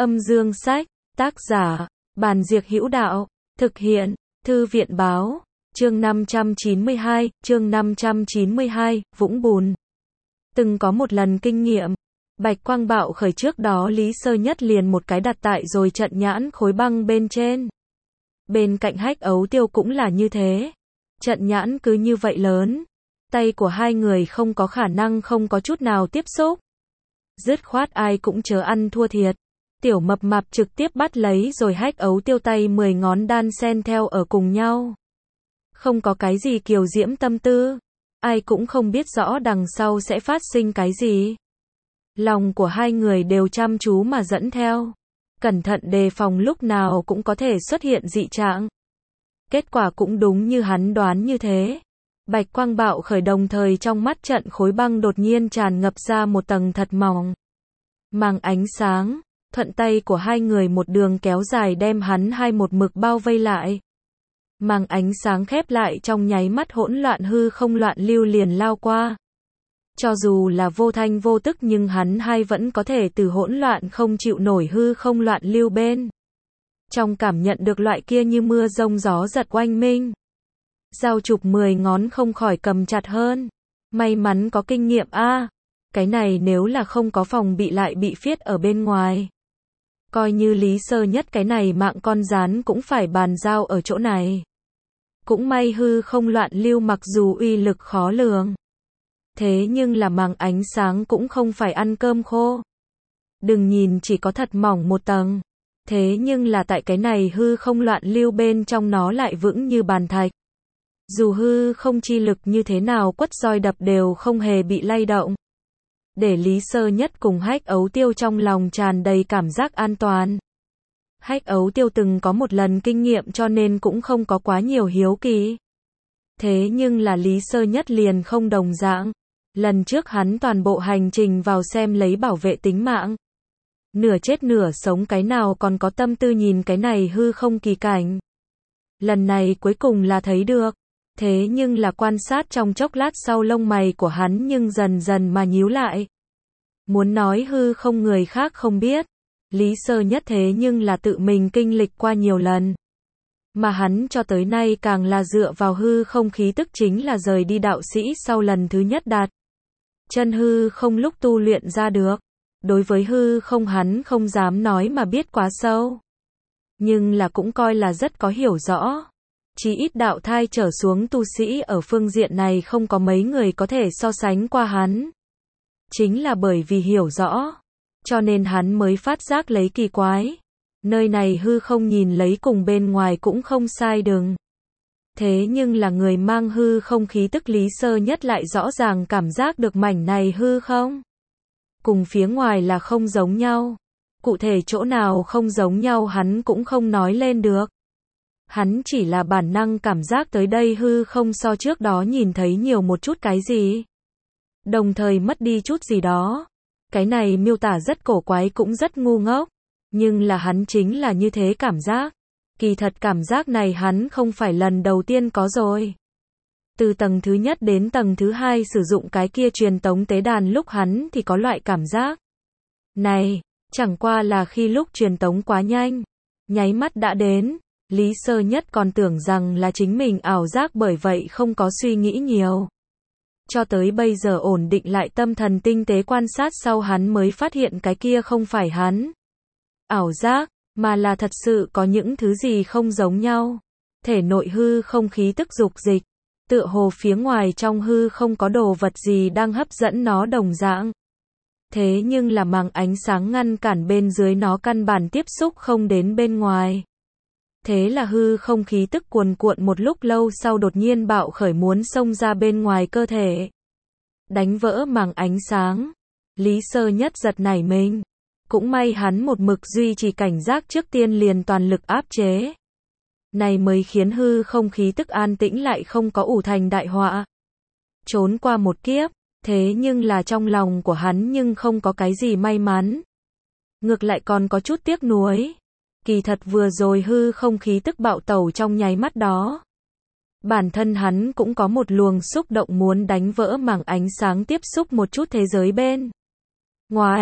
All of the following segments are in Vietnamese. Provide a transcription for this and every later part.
Âm dương sách, tác giả, Bàn Diệc Hữu Đạo, thực hiện, Thư viện báo, chương 592, vũng bùn. Từng có một lần kinh nghiệm, Bạch Quang bạo khởi trước đó Lý Sơ Nhất liền một cái đặt tại rồi trận nhãn khối băng bên trên. Bên cạnh Hách Ấu Tiêu cũng là như thế. Trận nhãn cứ như vậy lớn. Tay của hai người không có khả năng không có chút nào tiếp xúc. Dứt khoát ai cũng chớ ăn thua thiệt. Tiểu Mập Mạp trực tiếp bắt lấy rồi Hách Ấu Tiêu tay 10 ngón đan xen theo ở cùng nhau. Không có cái gì kiều diễm tâm tư. Ai cũng không biết rõ đằng sau sẽ phát sinh cái gì. Lòng của hai người đều chăm chú mà dẫn theo. Cẩn thận đề phòng lúc nào cũng có thể xuất hiện dị trạng. Kết quả cũng đúng như hắn đoán như thế. Bạch Quang bạo khởi đồng thời trong mắt trận khối băng đột nhiên tràn ngập ra một tầng thật mỏng. Màng ánh sáng, thuận tay của hai người một đường kéo dài đem hắn hai một mực bao vây lại. Màng ánh sáng khép lại trong nháy mắt hỗn loạn hư không loạn lưu liền lao qua. Cho dù là vô thanh vô tức nhưng hắn hai vẫn có thể từ hỗn loạn không chịu nổi hư không loạn lưu bên. Trong cảm nhận được loại kia như mưa rông gió giật oanh minh. Dao chụp 10 ngón không khỏi cầm chặt hơn. May mắn có kinh nghiệm a. Cái này nếu là không có phòng bị lại bị phiết ở bên ngoài. Coi như Lý Sơ Nhất cái này mạng con rán cũng phải bàn giao ở chỗ này. Cũng may hư không loạn lưu mặc dù uy lực khó lường. Thế nhưng là màng ánh sáng cũng không phải ăn cơm khô. Đừng nhìn chỉ có thật mỏng một tầng. Thế nhưng là tại cái này hư không loạn lưu bên trong nó lại vững như bàn thạch. Dù hư không chi lực như thế nào quất roi đập đều không hề bị lay động. Để Lý Sơ Nhất cùng Hách Ấu Tiêu trong lòng tràn đầy cảm giác an toàn. Hách Ấu Tiêu từng có một lần kinh nghiệm cho nên cũng không có quá nhiều hiếu kỳ. Thế nhưng là Lý Sơ Nhất liền không đồng dạng. Lần trước hắn toàn bộ hành trình vào xem lấy bảo vệ tính mạng. Nửa chết nửa sống cái nào còn có tâm tư nhìn cái này hư không kỳ cảnh. Lần này cuối cùng là thấy được. Thế nhưng là quan sát trong chốc lát sau lông mày của hắn nhưng dần dần mà nhíu lại. Muốn nói hư không người khác không biết. Lý Sơ Nhất thế nhưng là tự mình kinh lịch qua nhiều lần. Mà hắn cho tới nay càng là dựa vào hư không khí tức chính là rời đi đạo sĩ sau lần thứ nhất đạt. Chân hư không lúc tu luyện ra được. Đối với hư không hắn không dám nói mà biết quá sâu. Nhưng là cũng coi là rất có hiểu rõ. Chỉ ít đạo thai trở xuống tu sĩ ở phương diện này không có mấy người có thể so sánh qua hắn. Chính là bởi vì hiểu rõ. Cho nên hắn mới phát giác lấy kỳ quái. Nơi này hư không nhìn lấy cùng bên ngoài cũng không sai đừng. Thế nhưng là người mang hư không khí tức Lý Sơ Nhất lại rõ ràng cảm giác được mảnh này hư không. Cùng phía ngoài là không giống nhau. Cụ thể chỗ nào không giống nhau hắn cũng không nói lên được. Hắn chỉ là bản năng cảm giác tới đây hư không so trước đó nhìn thấy nhiều một chút cái gì. Đồng thời mất đi chút gì đó. Cái này miêu tả rất cổ quái cũng rất ngu ngốc. Nhưng là hắn chính là như thế cảm giác. Kỳ thật cảm giác này hắn không phải lần đầu tiên có rồi. Từ tầng thứ nhất đến tầng thứ hai sử dụng cái kia truyền tống tế đàn lúc hắn thì có loại cảm giác. Này, chẳng qua là khi lúc truyền tống quá nhanh. Nháy mắt đã đến. Lý Sơ Nhất còn tưởng rằng là chính mình ảo giác bởi vậy không có suy nghĩ nhiều. Cho tới bây giờ ổn định lại tâm thần tinh tế quan sát sau hắn mới phát hiện cái kia không phải hắn. Ảo giác, mà là thật sự có những thứ gì không giống nhau. Thể nội hư không khí tức dục dịch. Tựa hồ phía ngoài trong hư không có đồ vật gì đang hấp dẫn nó đồng dạng. Thế nhưng là màng ánh sáng ngăn cản bên dưới nó căn bản tiếp xúc không đến bên ngoài. Thế là hư không khí tức cuồn cuộn một lúc lâu sau đột nhiên bạo khởi muốn xông ra bên ngoài cơ thể. Đánh vỡ màng ánh sáng. Lý Sơ Nhất giật nảy mình. Cũng may hắn một mực duy trì cảnh giác trước tiên liền toàn lực áp chế. Này mới khiến hư không khí tức an tĩnh lại không có ủ thành đại họa. Trốn qua một kiếp. Thế nhưng là trong lòng của hắn nhưng không có cái gì may mắn. Ngược lại còn có chút tiếc nuối. Kỳ thật vừa rồi hư không khí tức bạo tẩu trong nháy mắt đó. Bản thân hắn cũng có một luồng xúc động muốn đánh vỡ màng ánh sáng tiếp xúc một chút thế giới bên ngoài.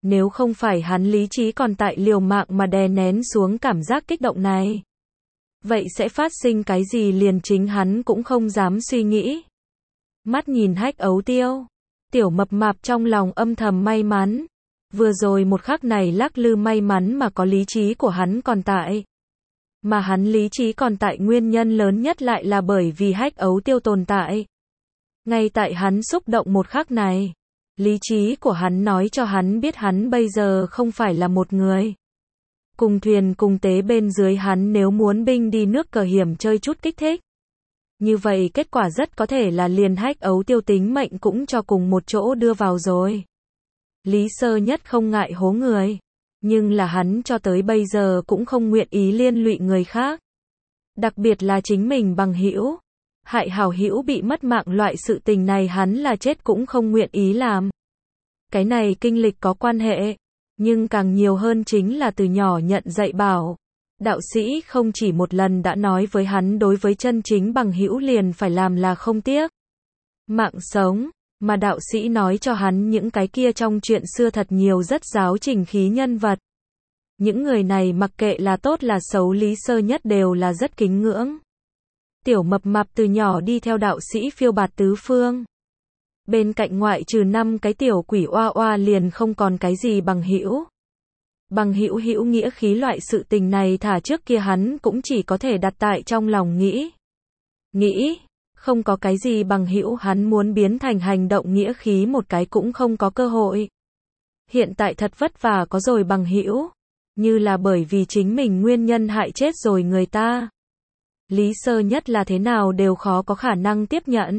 Nếu không phải hắn lý trí còn tại liều mạng mà đè nén xuống cảm giác kích động này, vậy sẽ phát sinh cái gì liền chính hắn cũng không dám suy nghĩ. Mắt nhìn Hách Ấu Tiêu, Tiểu Mập Mạp trong lòng âm thầm may mắn. Vừa rồi một khắc này lắc lư may mắn mà có lý trí của hắn còn tại. Mà hắn lý trí còn tại nguyên nhân lớn nhất lại là bởi vì Hách Ấu Tiêu tồn tại. Ngay tại hắn xúc động một khắc này, lý trí của hắn nói cho hắn biết hắn bây giờ không phải là một người. Cùng thuyền cùng tế bên dưới hắn nếu muốn binh đi nước cờ hiểm chơi chút kích thích. Như vậy kết quả rất có thể là liền Hách Ấu Tiêu tính mệnh cũng cho cùng một chỗ đưa vào rồi. Lý Sơ Nhất không ngại hố người, nhưng là hắn cho tới bây giờ cũng không nguyện ý liên lụy người khác. Đặc biệt là chính mình bằng hữu. Hại hảo hữu bị mất mạng loại sự tình này hắn là chết cũng không nguyện ý làm. Cái này kinh lịch có quan hệ, nhưng càng nhiều hơn chính là từ nhỏ nhận dạy bảo. Đạo sĩ không chỉ một lần đã nói với hắn đối với chân chính bằng hữu liền phải làm là không tiếc mạng sống, mà đạo sĩ nói cho hắn những cái kia trong chuyện xưa thật nhiều rất giáo trình khí nhân vật. Những người này mặc kệ là tốt là xấu Lý Sơ Nhất đều là rất kính ngưỡng. Tiểu Mập Mạp từ nhỏ đi theo đạo sĩ phiêu bạt tứ phương. Bên cạnh ngoại trừ 5 cái tiểu quỷ oa oa liền không còn cái gì bằng hữu. Bằng hữu hữu nghĩa khí loại sự tình này thả trước kia hắn cũng chỉ có thể đặt tại trong lòng nghĩ, không có cái gì bằng hữu hắn muốn biến thành hành động nghĩa khí một cái cũng không có cơ hội. Hiện tại thật vất vả có rồi bằng hữu, như là bởi vì chính mình nguyên nhân hại chết rồi người ta. Lý Sơ Nhất là thế nào đều khó có khả năng tiếp nhận.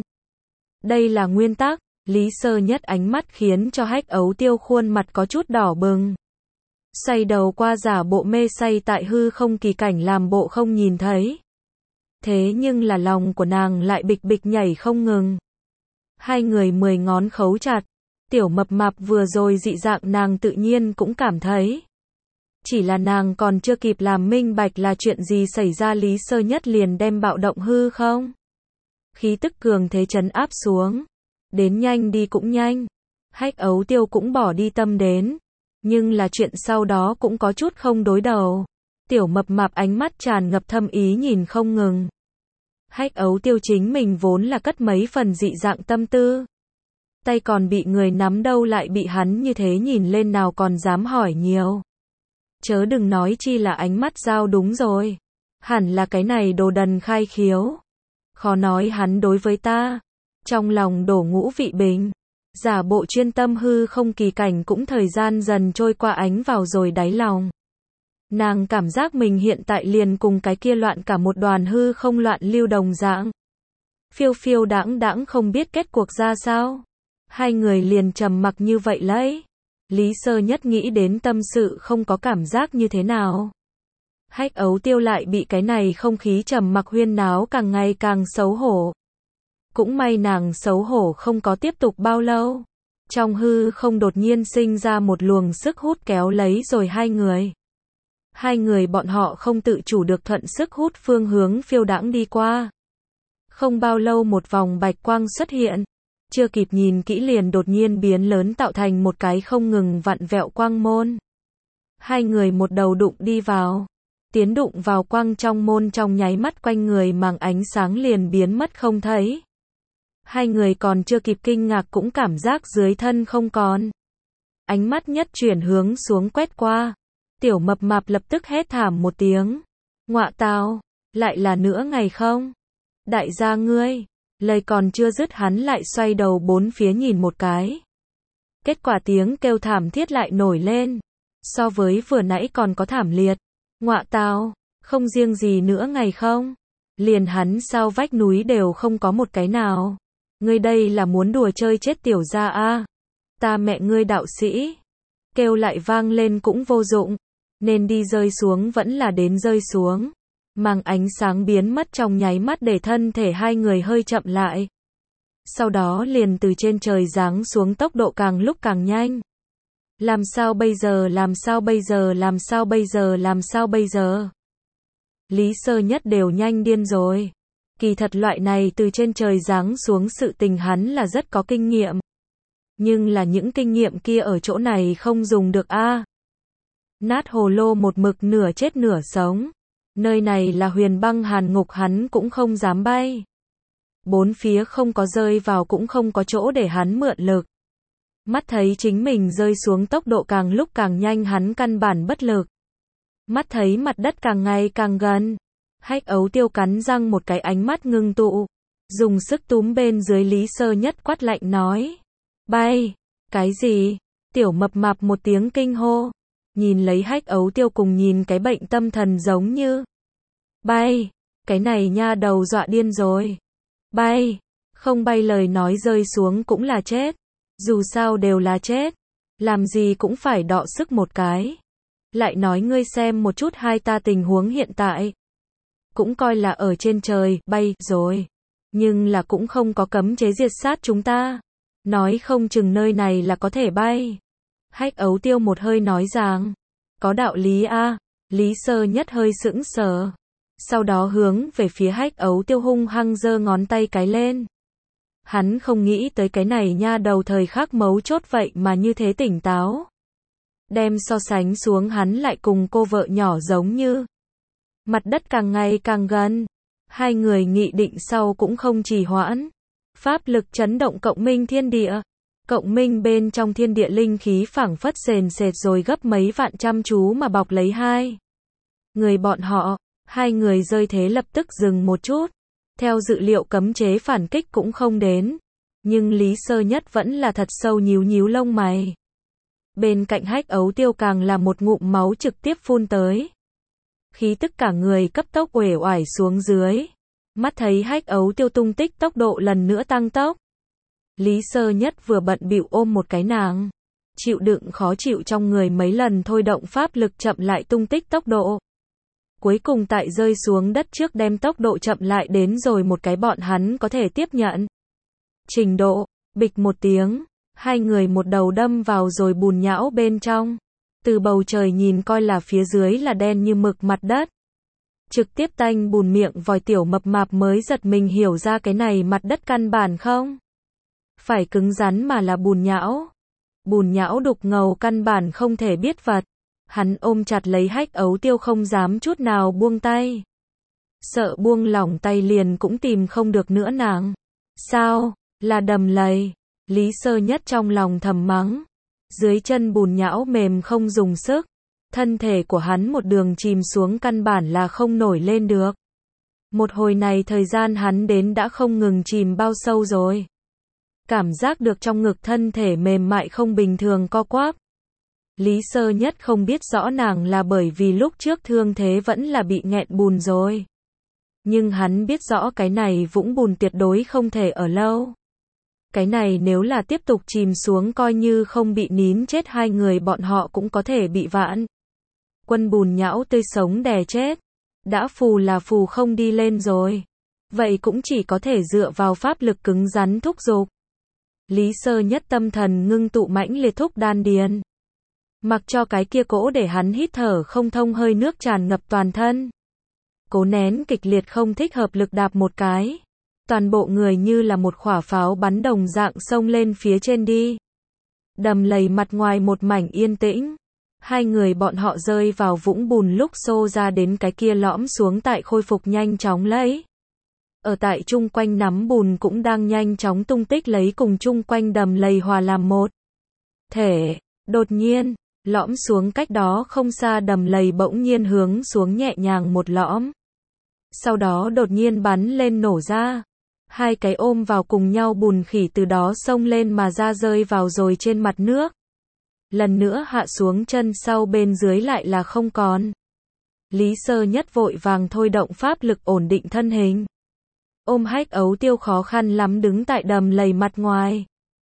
Đây là nguyên tắc, Lý Sơ Nhất ánh mắt khiến cho Hách Ấu Tiêu khuôn mặt có chút đỏ bừng. Xoay đầu qua giả bộ mê say tại hư không kỳ cảnh làm bộ không nhìn thấy. Thế nhưng là lòng của nàng lại bịch bịch nhảy không ngừng. Hai người 10 ngón khấu chặt. Tiểu Mập Mạp vừa rồi dị dạng nàng tự nhiên cũng cảm thấy. Chỉ là nàng còn chưa kịp làm minh bạch là chuyện gì xảy ra Lý Sơ Nhất liền đem bạo động hư không. Khí tức cường thế trấn áp xuống. Đến nhanh đi cũng nhanh. Hách Ấu Tiêu cũng bỏ đi tâm đến. Nhưng là chuyện sau đó cũng có chút không đối đầu. Tiểu Mập Mạp ánh mắt tràn ngập thâm ý nhìn không ngừng. Hách Ấu Tiêu chính mình vốn là cất mấy phần dị dạng tâm tư. Tay còn bị người nắm đâu lại bị hắn như thế nhìn lên nào còn dám hỏi nhiều. Chớ đừng nói chi là ánh mắt giao đúng rồi. Hẳn là cái này đồ đần khai khiếu. Khó nói hắn đối với ta. Trong lòng đổ ngũ vị bình. Giả bộ chuyên tâm hư không kỳ cảnh cũng thời gian dần trôi qua ánh vào rồi đáy lòng. Nàng cảm giác mình hiện tại liền cùng cái kia loạn cả một đoàn hư không loạn lưu đồng dạng. Phiêu phiêu đãng đãng không biết kết cuộc ra sao. Hai người liền trầm mặc như vậy lấy. Lý Sơ Nhất nghĩ đến tâm sự không có cảm giác như thế nào. Hách Ấu Tiêu lại bị cái này không khí trầm mặc huyên náo càng ngày càng xấu hổ. Cũng may nàng xấu hổ không có tiếp tục bao lâu. Trong hư không đột nhiên sinh ra một luồng sức hút kéo lấy rồi hai người. Hai người bọn họ không tự chủ được thuận sức hút phương hướng phiêu đãng đi qua. Không bao lâu một vòng bạch quang xuất hiện. Chưa kịp nhìn kỹ liền đột nhiên biến lớn tạo thành một cái không ngừng vặn vẹo quang môn. Hai người một đầu đụng đi vào. Tiến đụng vào quang trong môn trong nháy mắt quanh người màng ánh sáng liền biến mất không thấy. Hai người còn chưa kịp kinh ngạc cũng cảm giác dưới thân không còn. Ánh mắt nhất chuyển hướng xuống quét qua. Tiểu Mập Mạp lập tức hét thảm một tiếng. Ngọa tào, lại là nữa ngày không? Đại gia ngươi, lời còn chưa dứt hắn lại xoay đầu bốn phía nhìn một cái. Kết quả tiếng kêu thảm thiết lại nổi lên. So với vừa nãy còn có thảm liệt. Ngọa tào, không riêng gì nữa ngày không? Liền hắn sau vách núi đều không có một cái nào. Ngươi đây là muốn đùa chơi chết tiểu gia a? Ta mẹ ngươi đạo sĩ. Kêu lại vang lên cũng vô dụng. Nên đi rơi xuống vẫn là đến rơi xuống. Màng ánh sáng biến mất trong nháy mắt để thân thể hai người hơi chậm lại. Sau đó liền từ trên trời giáng xuống tốc độ càng lúc càng nhanh. Làm sao bây giờ, làm sao bây giờ, làm sao bây giờ, làm sao bây giờ? Lý Sơ Nhất đều nhanh điên rồi. Kỳ thật loại này từ trên trời giáng xuống sự tình hắn là rất có kinh nghiệm. Nhưng là những kinh nghiệm kia ở chỗ này không dùng được a. Nát hồ lô một mực nửa chết nửa sống. Nơi này là huyền băng hàn ngục, hắn cũng không dám bay. Bốn phía không có rơi vào cũng không có chỗ để hắn mượn lực. Mắt thấy chính mình rơi xuống tốc độ càng lúc càng nhanh, hắn căn bản bất lực. Mắt thấy mặt đất càng ngày càng gần. Hách Ấu Tiêu cắn răng một cái, ánh mắt ngưng tụ. Dùng sức túm bên dưới. Lý Sơ Nhất quát lạnh nói. Bay! Cái gì? Tiểu mập mạp một tiếng kinh hô. Nhìn lấy Hách Ấu Tiêu cùng nhìn cái bệnh tâm thần giống như. Bay! Cái này nha đầu dọa điên rồi. Bay! Không bay lời nói rơi xuống cũng là chết. Dù sao đều là chết. Làm gì cũng phải đọ sức một cái. Lại nói ngươi xem một chút hai ta tình huống hiện tại. Cũng coi là ở trên trời, bay, rồi. Nhưng là cũng không có cấm chế diệt sát chúng ta. Nói không chừng nơi này là có thể bay. Hách Ấu Tiêu một hơi nói rằng. Có đạo lý a. Lý Sơ Nhất hơi sững sờ. Sau đó hướng về phía Hách Ấu Tiêu hung hăng giơ ngón tay cái lên. Hắn không nghĩ tới cái này nha đầu thời khắc mấu chốt vậy mà như thế tỉnh táo. Đem so sánh xuống, hắn lại cùng cô vợ nhỏ giống như. Mặt đất càng ngày càng gần. Hai người nghị định sau cũng không trì hoãn. Pháp lực chấn động cộng minh thiên địa. Cộng minh bên trong thiên địa linh khí phảng phất sền sệt rồi gấp mấy vạn chăm chú mà bọc lấy hai người bọn họ. Hai người rơi thế lập tức dừng một chút. Theo dự liệu cấm chế phản kích cũng không đến. Nhưng Lý Sơ Nhất vẫn là thật sâu nhíu nhíu lông mày. Bên cạnh Hách Ấu Tiêu càng là một ngụm máu trực tiếp phun tới. Khí tức cả người cấp tốc uể oải xuống dưới. Mắt thấy Hách Ấu Tiêu tung tích tốc độ lần nữa tăng tốc. Lý Sơ Nhất vừa bận bịu ôm một cái nàng. Chịu đựng khó chịu trong người mấy lần thôi động pháp lực chậm lại tung tích tốc độ. Cuối cùng tại rơi xuống đất trước đem tốc độ chậm lại đến rồi một cái bọn hắn có thể tiếp nhận. Trình độ, bịch một tiếng, hai người một đầu đâm vào rồi bùn nhão bên trong. Từ bầu trời nhìn coi là phía dưới là đen như mực mặt đất. Trực tiếp tanh bùn miệng vòi, tiểu mập mạp mới giật mình hiểu ra cái này mặt đất căn bản không phải cứng rắn mà là bùn nhão. Bùn nhão đục ngầu căn bản không thể biết vật. Hắn ôm chặt lấy Hách Ấu Tiêu không dám chút nào buông tay. Sợ buông lỏng tay liền cũng tìm không được nữa nàng. Sao, là đầm lầy. Lý Sơ Nhất trong lòng thầm mắng. Dưới chân bùn nhão mềm không dùng sức. Thân thể của hắn một đường chìm xuống căn bản là không nổi lên được. Một hồi này thời gian hắn đến đã không ngừng chìm bao sâu rồi. Cảm giác được trong ngực thân thể mềm mại không bình thường co quắp. Lý Sơ Nhất không biết rõ nàng là bởi vì lúc trước thương thế vẫn là bị nghẹn bùn rồi. Nhưng hắn biết rõ cái này vũng bùn tuyệt đối không thể ở lâu. Cái này nếu là tiếp tục chìm xuống coi như không bị nín chết hai người bọn họ cũng có thể bị vạn quân bùn nhão tươi sống đè chết. Đã phù là phù không đi lên rồi. Vậy cũng chỉ có thể dựa vào pháp lực cứng rắn thúc giục. Lý Sơ Nhất tâm thần ngưng tụ mãnh liệt thúc đan điền. Mặc cho cái kia cỗ để hắn hít thở không thông hơi nước tràn ngập toàn thân. Cố nén kịch liệt không thích hợp lực đạp một cái. Toàn bộ người như là một quả pháo bắn đồng dạng xông lên phía trên đi. Đầm lầy mặt ngoài một mảnh yên tĩnh. Hai người bọn họ rơi vào vũng bùn lúc xô ra đến cái kia lõm xuống tại khôi phục nhanh chóng lấy. Ở tại chung quanh nắm bùn cũng đang nhanh chóng tung tích lấy cùng chung quanh đầm lầy hòa làm một thể. Đột nhiên, lõm xuống cách đó không xa đầm lầy bỗng nhiên hướng xuống nhẹ nhàng một lõm. Sau đó đột nhiên bắn lên nổ ra. Hai cái ôm vào cùng nhau bùn khỉ từ đó xông lên mà ra rơi vào rồi trên mặt nước. Lần nữa hạ xuống chân sau bên dưới lại là không còn. Lý Sơ Nhất vội vàng thôi động pháp lực ổn định thân hình. Ôm Hách Ấu Tiêu khó khăn lắm đứng tại đầm lầy mặt ngoài.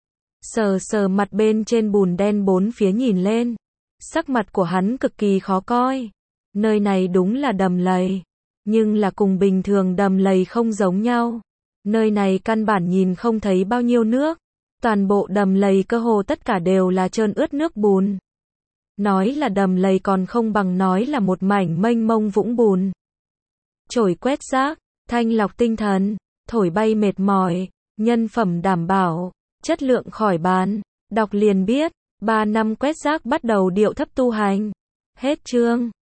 Sờ sờ mặt bên trên bùn đen bốn phía nhìn lên. Sắc mặt của hắn cực kỳ khó coi. Nơi này đúng là đầm lầy. Nhưng là cùng bình thường đầm lầy không giống nhau. Nơi này căn bản nhìn không thấy bao nhiêu nước. Toàn bộ đầm lầy cơ hồ tất cả đều là trơn ướt nước bùn. Nói là đầm lầy còn không bằng nói là một mảnh mênh mông vũng bùn. Chổi quét rác, thanh lọc tinh thần, thổi bay mệt mỏi, nhân phẩm đảm bảo, chất lượng khỏi bàn. Đọc liền biết, 3 năm quét rác bắt đầu điệu thấp tu hành. Hết chương.